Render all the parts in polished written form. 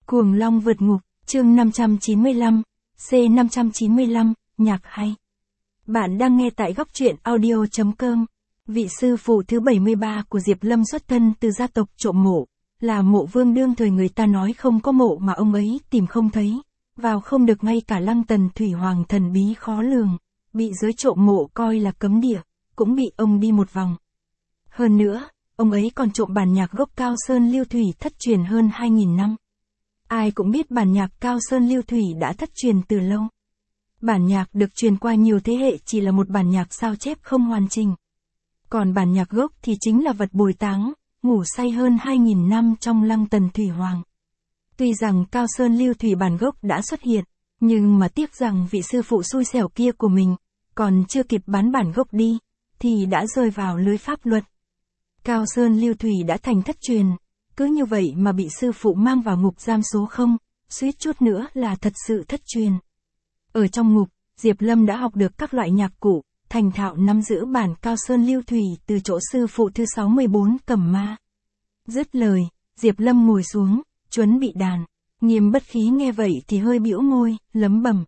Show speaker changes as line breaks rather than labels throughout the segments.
Cuồng Long vượt ngục, chương 595, C595, nhạc hay. Bạn đang nghe tại góc truyện audio.com. Vị sư phụ thứ 73 của Diệp Lâm xuất thân từ gia tộc trộm mộ, là mộ vương đương thời người ta nói không có mộ mà ông ấy tìm không thấy, vào không được ngay cả Lăng Tần Thủy Hoàng thần bí khó lường, bị giới trộm mộ coi là cấm địa, cũng bị ông đi một vòng. Hơn nữa, ông ấy còn trộm bản nhạc gốc Cao Sơn Lưu Thủy thất truyền hơn 2.000 năm. Ai cũng biết bản nhạc Cao Sơn Lưu Thủy đã thất truyền từ lâu. Bản nhạc được truyền qua nhiều thế hệ chỉ là một bản nhạc sao chép không hoàn chỉnh. Còn bản nhạc gốc thì chính là vật bồi táng, ngủ say hơn 2.000 năm trong Lăng Tần Thủy Hoàng. Tuy rằng Cao Sơn Lưu Thủy bản gốc đã xuất hiện, nhưng mà tiếc rằng vị sư phụ xui xẻo kia của mình, còn chưa kịp bán bản gốc đi, thì đã rơi vào lưới pháp luật. Cao Sơn Lưu Thủy đã thành thất truyền, cứ như vậy mà bị sư phụ mang vào ngục giam số 0, suýt chút nữa là thật sự thất truyền. Ở trong ngục, Diệp Lâm đã học được các loại nhạc cụ, thành thạo nắm giữ bản Cao Sơn Lưu Thủy từ chỗ sư phụ thứ 64 Cẩm Ma. Dứt lời, Diệp Lâm ngồi xuống, chuẩn bị đàn. Nghiêm Bất Khí nghe vậy thì hơi bĩu môi, lẩm bẩm.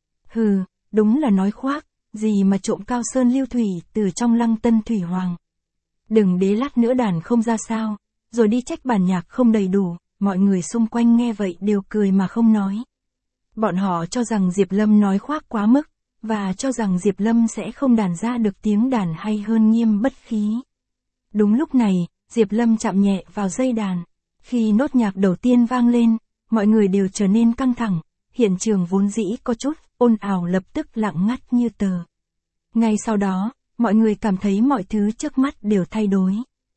Hừ, đúng là nói khoác, gì mà trộm Cao Sơn Lưu Thủy từ trong Lăng Tân Thủy Hoàng. Đừng để lát nữa đàn không ra sao, rồi đi trách bản nhạc không đầy đủ. Mọi người xung quanh nghe vậy đều cười mà không nói. Bọn họ cho rằng Diệp Lâm nói khoác quá mức, và cho rằng Diệp Lâm sẽ không đàn ra được tiếng đàn hay hơn Nghiêm Bất Khí. Đúng lúc này, Diệp Lâm chạm nhẹ vào dây đàn. Khi nốt nhạc đầu tiên vang lên, mọi người đều trở nên căng thẳng, hiện trường vốn dĩ có chút ồn ào lập tức lặng ngắt như tờ. Ngay sau đó, mọi người cảm thấy mọi thứ trước mắt đều thay đổi.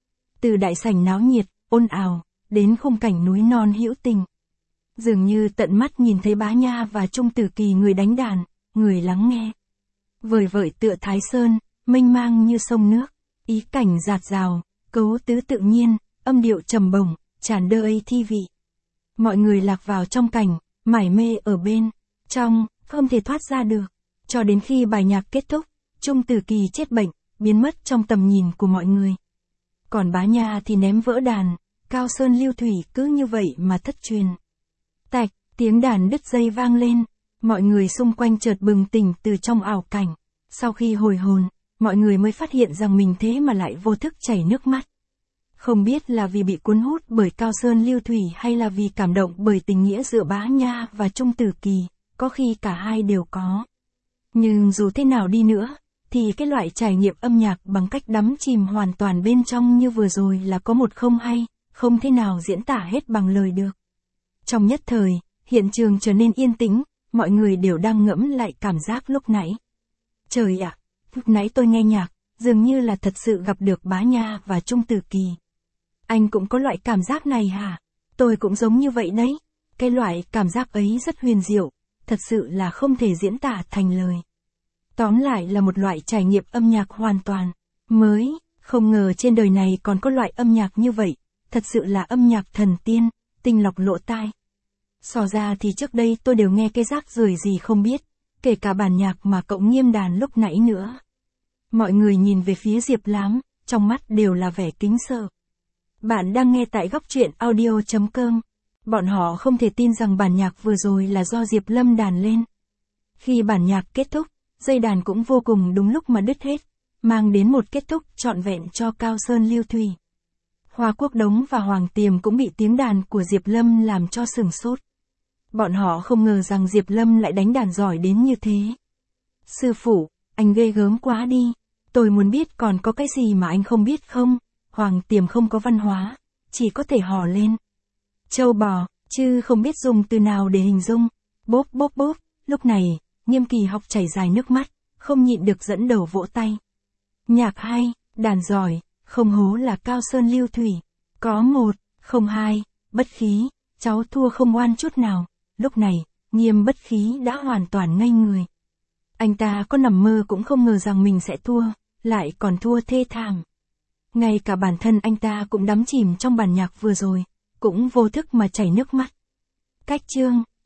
Từ đại sảnh náo nhiệt, ồn ào, đến khung cảnh núi non hữu tình. Dường như tận mắt nhìn thấy Bá Nha và Trung Tử Kỳ người đánh đàn, người lắng nghe. Vời vợi tựa Thái Sơn, mênh mang như sông nước, ý cảnh dạt dào, cấu tứ tự nhiên, âm điệu trầm bổng, tràn đầy thi vị. Mọi người lạc vào trong cảnh, mải mê ở bên trong, không thể thoát ra được. Cho đến khi bài nhạc kết thúc, Trung Tử Kỳ chết bệnh, biến mất trong tầm nhìn của mọi người. Còn Bá Nha thì ném vỡ đàn, Cao Sơn Lưu Thủy cứ như vậy mà thất truyền. Tạch, tiếng đàn đứt dây vang lên, mọi người xung quanh chợt bừng tỉnh từ trong ảo cảnh. Sau khi hồi hồn, mọi người mới phát hiện rằng mình thế mà lại vô thức chảy nước mắt. Không biết là vì bị cuốn hút bởi Cao Sơn Lưu Thủy hay là vì cảm động bởi tình nghĩa giữa Bá Nha và Trung Tử Kỳ, có khi cả hai đều có. Nhưng dù thế nào đi nữa, thì cái loại trải nghiệm âm nhạc bằng cách đắm chìm hoàn toàn bên trong như vừa rồi là có một không hay, không thể nào diễn tả hết bằng lời được. Trong nhất thời, hiện trường trở nên yên tĩnh, mọi người đều đang ngẫm lại cảm giác lúc nãy. Trời ạ, lúc nãy tôi nghe nhạc, dường như là thật sự gặp được Bá Nha và Trung Tử Kỳ. Anh cũng có loại cảm giác này hả? Tôi cũng giống như vậy đấy. Cái loại cảm giác ấy rất huyền diệu, thật sự là không thể diễn tả thành lời. Tóm lại là một loại trải nghiệm âm nhạc hoàn toàn mới, không ngờ trên đời này còn có loại âm nhạc như vậy, thật sự là âm nhạc thần tiên, tinh lọc lỗ tai. So ra thì trước đây tôi đều nghe cái rác rưởi gì không biết, kể cả bản nhạc mà cậu Nghiêm đàn lúc nãy nữa. Mọi người nhìn về phía Diệp Lám, trong mắt đều là vẻ kính sợ. Bạn đang nghe tại góc truyện audio.com. Bọn họ không thể tin rằng bản nhạc vừa rồi là do Diệp Lâm đàn lên. Khi bản nhạc kết thúc, dây đàn cũng vô cùng đúng lúc mà đứt hết, mang đến một kết thúc trọn vẹn cho Cao Sơn Lưu Thủy. Hoa Quốc Đống và Hoàng Tiềm cũng bị tiếng đàn của Diệp Lâm làm cho sửng sốt. Bọn họ không ngờ rằng Diệp Lâm lại đánh đàn giỏi đến như thế. Sư phụ, anh ghê gớm quá đi. Tôi muốn biết còn có cái gì mà anh không biết không? Hoàng Tiềm không có văn hóa, chỉ có thể hò lên. Châu bò, chứ không biết dùng từ nào để hình dung. Bốp bốp bốp, lúc này, Nghiêm Kỳ học chảy dài nước mắt, không nhịn được dẫn đầu vỗ tay. Nhạc hay, đàn giỏi, không hố là Cao Sơn Lưu Thủy. Có 1, không 2, Bất Khí, cháu thua không oan chút nào. Lúc này, Nghiêm Bất Khí đã hoàn toàn ngây người. Anh ta có nằm mơ cũng không ngờ rằng mình sẽ thua, lại còn thua thê thảm. Ngay cả bản thân anh ta cũng đắm chìm trong bản nhạc vừa rồi, cũng vô thức mà chảy nước mắt. Cách chương